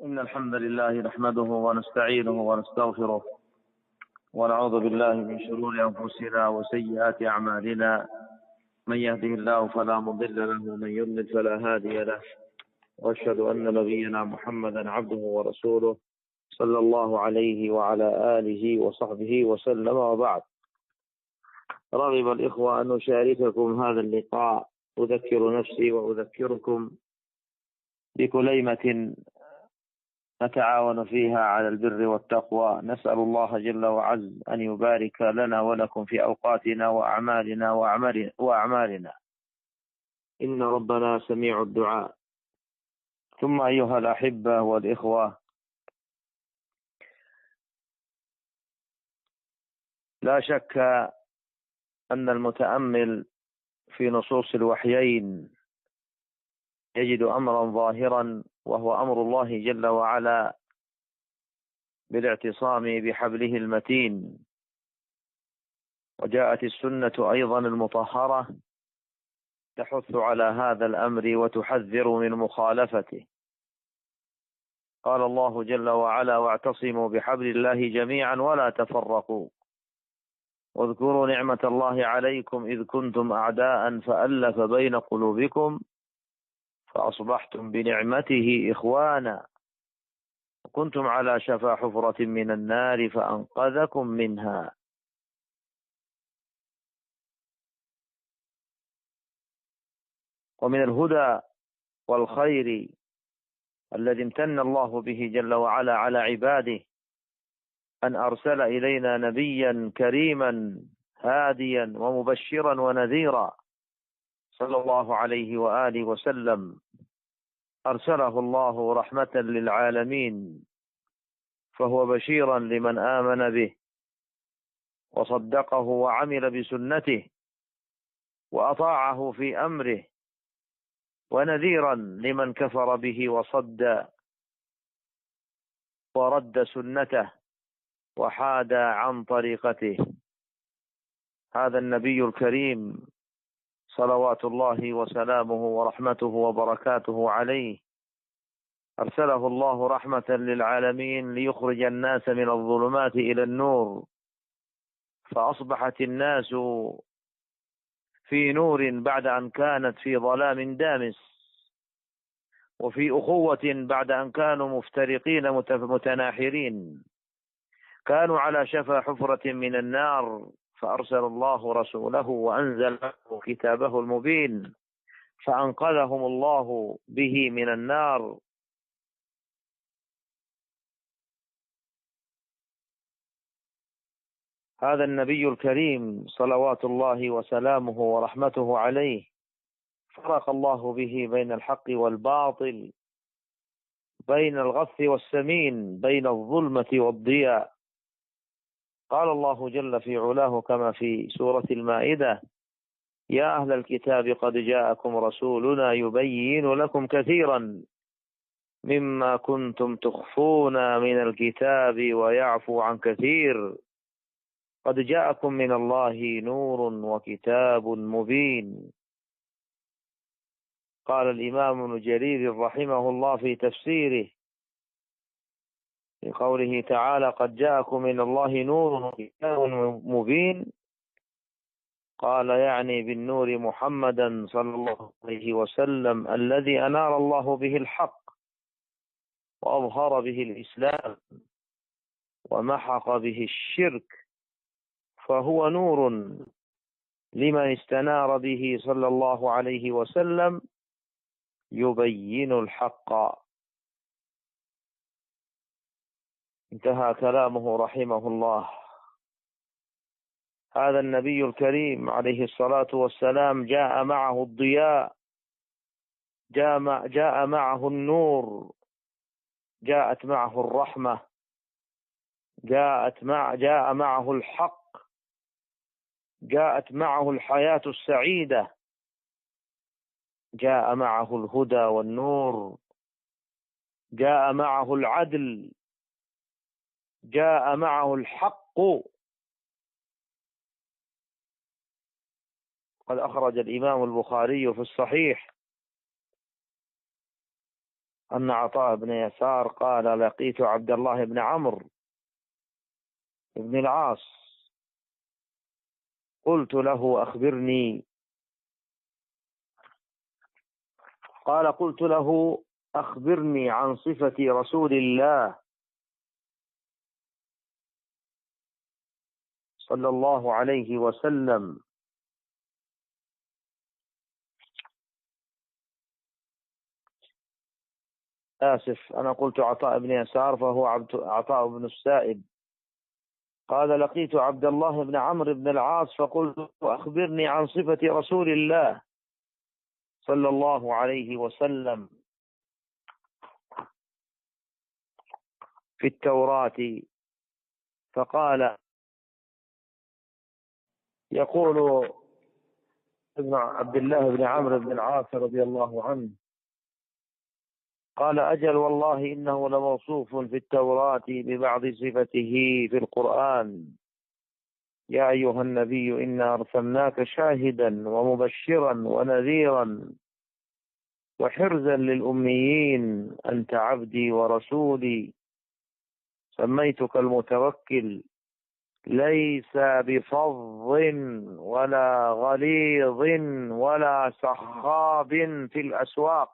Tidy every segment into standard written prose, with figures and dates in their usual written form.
إن الحمد لله نحمده ونستعينه ونستغفره ونعوذ بالله من شرور أنفسنا وسيئات أعمالنا. من يهده الله فلا مضل له ومن يضلل فلا هادي له، وأشهد أن نبينا محمدا عبده ورسوله صلى الله عليه وعلى آله وصحبه وسلم، وبعد. رغب الإخوة أن أشارككم هذا اللقاء، أذكر نفسي وأذكركم بكليمة نتعاون فيها على البر والتقوى. نسأل الله جل وعز أن يبارك لنا ولكم في أوقاتنا وأعمالنا إن ربنا سميع الدعاء. ثم أيها الأحبة والإخوة، لا شك أن المتأمل في نصوص الوحيين يجد أمرا ظاهرا، وهو أمر الله جل وعلا بالاعتصام بحبله المتين. وجاءت السنة أيضا المطهرة تحث على هذا الأمر وتحذر من مخالفته. قال الله جل وعلا: واعتصموا بحبل الله جميعا ولا تفرقوا واذكروا نعمة الله عليكم إذ كنتم أعداء فألف بين قلوبكم فأصبحتم بنعمته إخوانا وكنتم على شفا حفرة من النار فأنقذكم منها. ومن الهدى والخير الذي امتن الله به جل وعلا على عباده أن أرسل إلينا نبيا كريما هاديا ومبشرا ونذيرا صلى الله عليه وآله وسلم. أرسله الله رحمة للعالمين، فهو بشيرا لمن آمن به وصدقه وعمل بسنته وأطاعه في أمره، ونذيرا لمن كفر به وصد ورد سنته وحاد عن طريقته. هذا النبي الكريم صلوات الله وسلامه ورحمته وبركاته عليه أرسله الله رحمة للعالمين ليخرج الناس من الظلمات إلى النور، فأصبحت الناس في نور بعد أن كانت في ظلام دامس، وفي أخوة بعد أن كانوا مفترقين متناحرين. كانوا على شفا حفرة من النار، فأرسل الله رسوله وأنزل كتابه المبين فأنقذهم الله به من النار. هذا النبي الكريم صلوات الله وسلامه ورحمته عليه فرق الله به بين الحق والباطل، بين الغث والسمين، بين الظلمة والضياء. قال الله جل في علاه كما في سورة المائدة: يا أهل الكتاب قد جاءكم رسولنا يبين لكم كثيرا مما كنتم تخفون من الكتاب ويعفو عن كثير قد جاءكم من الله نور وكتاب مبين. قال الإمام ابن جرير رحمه الله في تفسيره في قوله تعالى: قد جاءكم من الله نور وكتاب مبين، قال يعني بالنور محمدا صلى الله عليه وسلم الذي أنار الله به الحق وأظهر به الإسلام ومحق به الشرك، فهو نور لمن استنار به صلى الله عليه وسلم يبين الحق. انتهى كلامه رحمه الله. هذا النبي الكريم عليه الصلاة والسلام جاء معه الضياء، جاء معه النور، جاءت معه الرحمة، جاء معه الحق، جاءت معه الحياة السعيدة، جاء معه الهدى والنور، جاء معه العدل، جاء معه الحق. قد أخرج الإمام البخاري في الصحيح أن عطاء بن يسار قال: لقيت عبد الله بن عمرو بن العاص، قلت له: أخبرني. قال: قلت له: أخبرني عن صفة رسول الله صلى الله عليه وسلم. آسف، أنا قلت عطاء بن يسار فهو عطاء بن السائب. قال: لقيت عبد الله بن عمرو بن العاص فقلت: أخبرني عن صفة رسول الله صلى الله عليه وسلم في التوراة. فقال: يقول ابن عبد الله بن عمرو بن العاص رضي الله عنه، قال: أجل والله إنه لموصوف في التوراة ببعض صفته في القرآن. يا أيها النبي إنا أرسلناك شاهدا ومبشرا ونذيرا وحرزا للأميين، أنت عبدي ورسولي، سميتك المتوكل، ليس بفظ ولا غليظ ولا سخاب في الأسواق،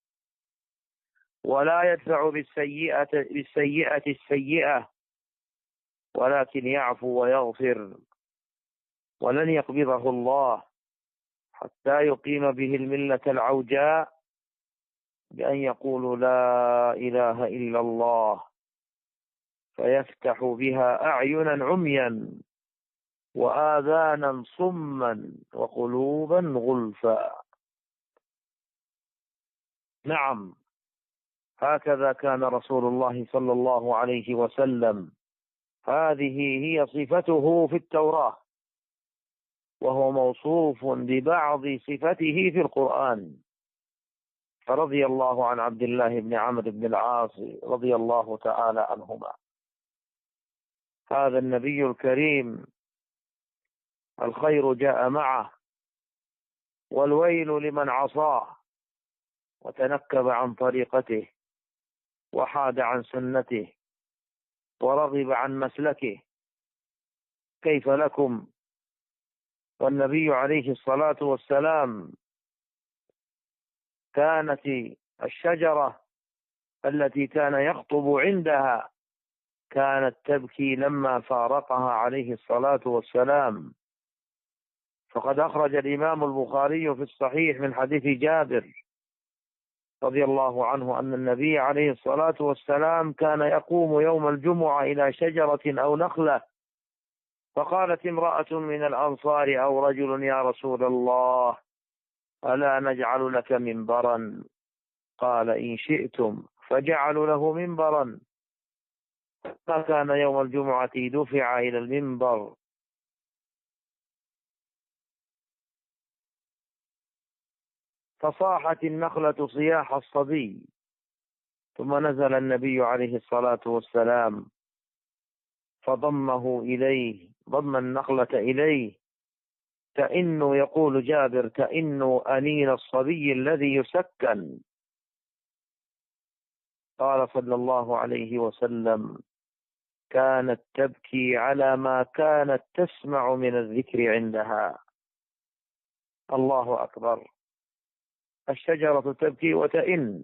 ولا يدفع بالسيئة السيئة، ولكن يعفو ويغفر، ولن يقبضه الله حتى يقيم به الملة العوجاء بأن يقولوا: لا إله إلا الله، فيفتح بها أعينا عميا وآذانا صما وقلوبا غلفا. نعم، هكذا كان رسول الله صلى الله عليه وسلم. هذه هي صفته في التوراة، وهو موصوف ببعض صفته في القرآن. فرضي الله عن عبد الله بن عمرو بن العاص رضي الله تعالى عنهما. هذا النبي الكريم الخير جاء معه، والويل لمن عصاه وتنكب عن طريقته وحاد عن سنته ورغب عن مسلكه. كيف لكم والنبي عليه الصلاة والسلام كانت الشجرة التي كان يخطب عندها كانت تبكي لما فارقها عليه الصلاة والسلام. فقد أخرج الإمام البخاري في الصحيح من حديث جابر رضي الله عنه أن النبي عليه الصلاة والسلام كان يقوم يوم الجمعة إلى شجرة أو نخلة، فقالت امرأة من الأنصار أو رجل: يا رسول الله، ألا نجعل لك منبرا؟ قال: إن شئتم. فجعلوا له منبرا، فكان يوم الجمعة دفع إلى المنبر، فصاحت النخلة صياح الصبي، ثم نزل النبي عليه الصلاة والسلام فضمه إليه، ضم النخلة إليه، كأنه يقول جابر: كأنه أنين الصبي الذي يسكن. قال صلى الله عليه وسلم: كانت تبكي على ما كانت تسمع من الذكر عندها. الله أكبر، الشجرة تبكي وتئن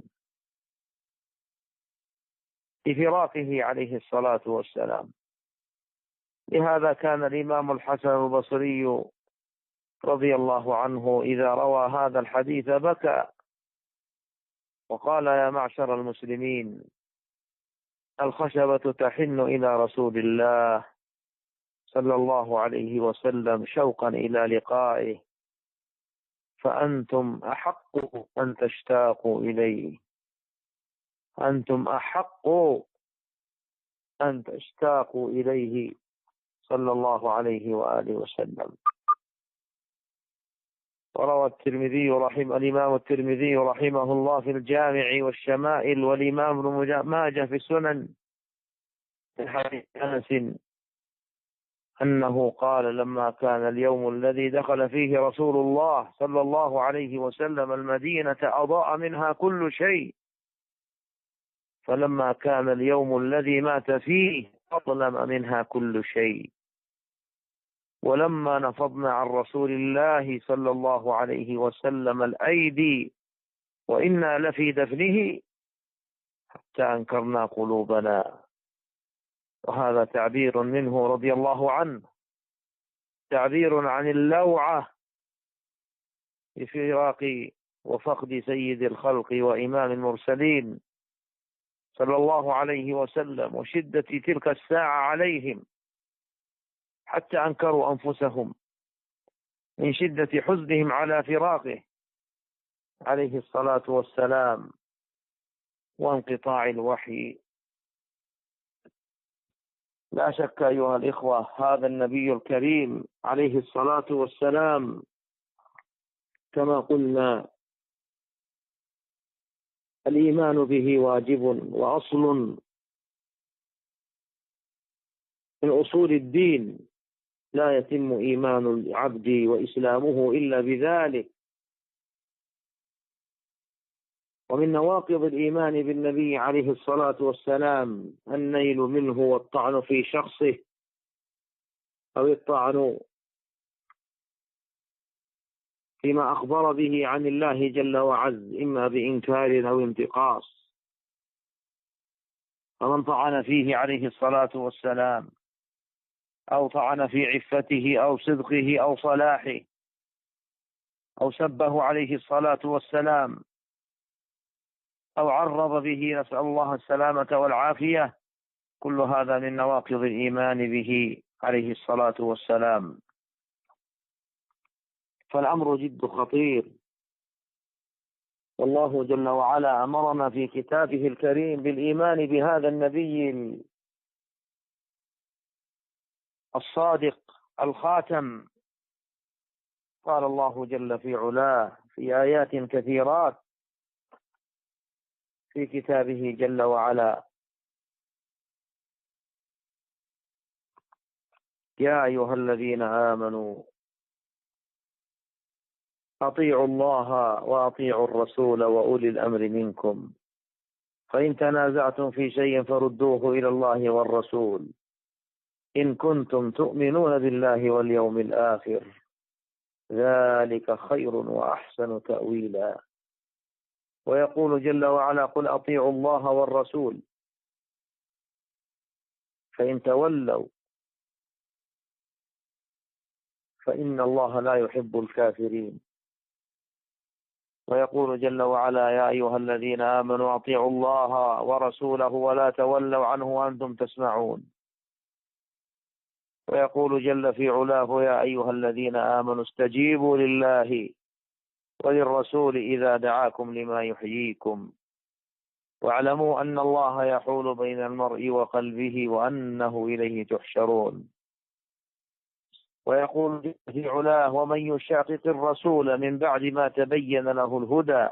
بفراقه عليه الصلاة والسلام. لهذا كان الإمام الحسن البصري رضي الله عنه إذا روى هذا الحديث بكى وقال: يا معشر المسلمين، الخشبة تحن إلى رسول الله صلى الله عليه وسلم شوقا إلى لقائه، فأنتم أحق أن تشتاقوا إليه، أنتم أحق أن تشتاقوا إليه صلى الله عليه وآله وسلم. وروى الإمام الترمذي رحمه الله في الجامع والشمائل، والإمام ابن ماجه في السنن من حديث أنس أنه قال: لما كان اليوم الذي دخل فيه رسول الله صلى الله عليه وسلم المدينة أضاء منها كل شيء، فلما كان اليوم الذي مات فيه أظلم منها كل شيء. ولما نفضنا عن رسول الله صلى الله عليه وسلم الأيدي وإنا لفي دفنه حتى أنكرنا قلوبنا. وهذا تعبير منه رضي الله عنه، تعبير عن اللوعة بفراق وفقد سيد الخلق وإمام المرسلين صلى الله عليه وسلم، وشدة تلك الساعة عليهم حتى أنكروا أنفسهم من شدة حزنهم على فراقه عليه الصلاة والسلام وانقطاع الوحي. لا شك أيها الإخوة هذا النبي الكريم عليه الصلاة والسلام كما قلنا الإيمان به واجب وأصل من أصول الدين، لا يتم إيمان العبد وإسلامه إلا بذلك. ومن نواقض الإيمان بالنبي عليه الصلاة والسلام النيل منه والطعن في شخصه، أو الطعن فيما أخبر به عن الله جل وعز إما بإنكار أو انتقاص. فمن طعن فيه عليه الصلاة والسلام أو طعن في عفته أو صدقه أو صلاحه أو سبه عليه الصلاة والسلام أو عرض به، نسأل الله السلامة والعافية، كل هذا من نواقض الإيمان به عليه الصلاة والسلام. فالأمر جد خطير، والله جل وعلا أمرنا في كتابه الكريم بالإيمان بهذا النبي الصادق الخاتم. قال الله جل في علاه في آيات كثيرات في كتابه جل وعلا: يا أيها الذين آمنوا أطيعوا الله وأطيعوا الرسول وأولي الأمر منكم، فإن تنازعتم في شيء فردوه إلى الله والرسول إن كنتم تؤمنون بالله واليوم الآخر، ذلك خير وأحسن تأويلا. ويقول جل وعلا: قل أطيعوا الله والرسول فإن تولوا فإن الله لا يحب الكافرين. ويقول جل وعلا: يا أيها الذين آمنوا أطيعوا الله ورسوله ولا تولوا عنه وأنتم تسمعون. ويقول جل في علاه: يا أيها الذين آمنوا استجيبوا لله وللرسول إذا دعاكم لما يحييكم واعلموا أن الله يحول بين المرء وقلبه وأنه إليه تحشرون. ويقول في علاه: ومن يشاقق الرسول من بعد ما تبين له الهدى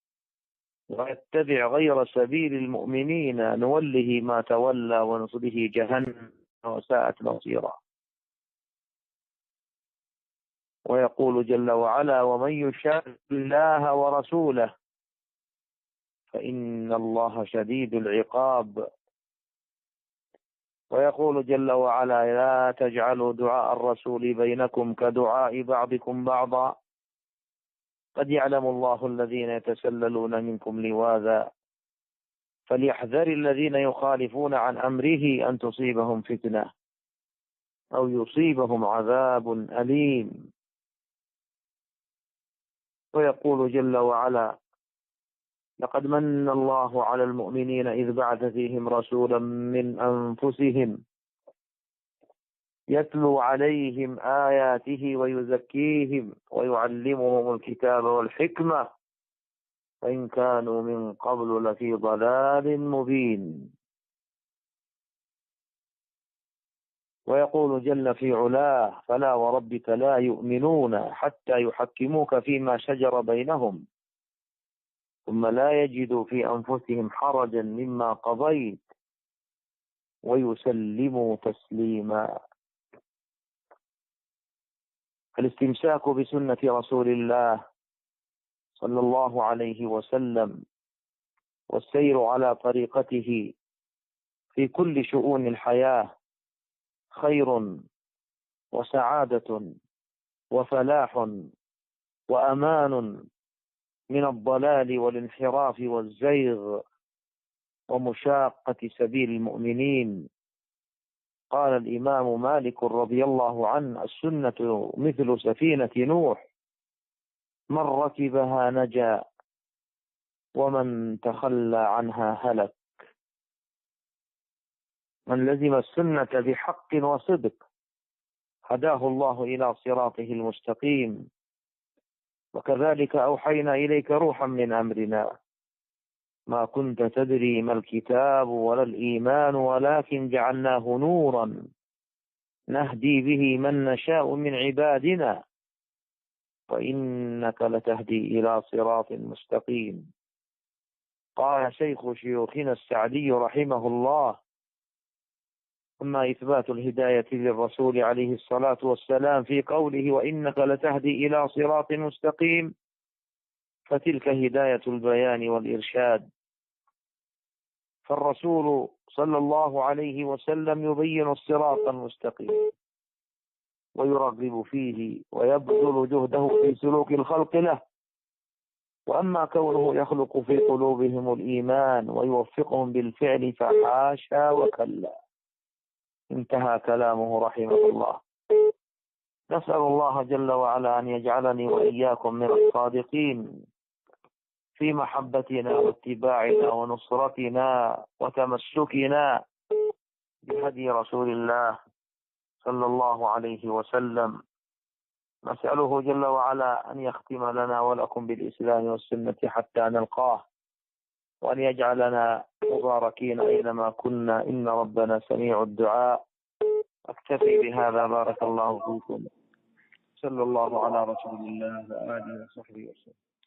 ويتبع غير سبيل المؤمنين نوله ما تولى ونصله جهنم وساءت مصيرا. ويقول جل وعلا: ومن يشاقق الله ورسوله فإن الله شديد العقاب. ويقول جل وعلا: لا تجعلوا دعاء الرسول بينكم كدعاء بعضكم بعضا قد يعلم الله الذين يتسللون منكم لواذا فليحذر الذين يخالفون عن أمره أن تصيبهم فتنة أو يصيبهم عذاب أليم. ويقول جل وعلا: لقد من الله على المؤمنين إذ بعث فيهم رسولا من أنفسهم يتلو عليهم آياته ويزكيهم ويعلمهم الكتاب والحكمة وإن كانوا من قبل لفي ضلال مبين. ويقول جل في علاه: فلا وربك لا يؤمنون حتى يحكموك فيما شجر بينهم ثم لا يجدوا في أنفسهم حرجا مما قضيت ويسلموا تسليما. الاستمساك بسنة رسول الله صلى الله عليه وسلم والسير على طريقته في كل شؤون الحياة خير وسعادة وفلاح وأمان من الضلال والانحراف والزيغ ومشاقة سبيل المؤمنين. قال الإمام مالك رضي الله عنه: السنة مثل سفينة نوح، من ركبها نجا ومن تخلى عنها هلك. من لزم السنة بحق وصدق هداه الله إلى صراطه المستقيم. وكذلك أوحينا إليك روحا من أمرنا ما كنت تدري ما الكتاب ولا الإيمان ولكن جعلناه نورا نهدي به من نشاء من عبادنا وإنك لتهدي إلى صراط مستقيم. قال شيخ شيوخنا السعدي رحمه الله: أما إثبات الهداية للرسول عليه الصلاة والسلام في قوله وإنك لتهدي إلى صراط مستقيم، فتلك هداية البيان والإرشاد. فالرسول صلى الله عليه وسلم يبين الصراط المستقيم ويرغب فيه ويبذل جهده في سلوك الخلق له. وأما كونه يخلق في قلوبهم الإيمان ويوفقهم بالفعل فحاشا وكلا. انتهى كلامه رحمه الله. نسأل الله جل وعلا أن يجعلني وإياكم من الصادقين في محبتنا واتباعنا ونصرتنا وتمسكنا بهدي رسول الله صلى الله عليه وسلم. نسأله جل وعلا أن يختم لنا ولكم بالإسلام والسنة حتى نلقاه، وأن يجعلنا مباركين أينما كنا، إن ربنا سميع الدعاء. أكتفي بهذا، بارك الله فيكم. صلى الله على رسول الله وآله وصحبه وسلم.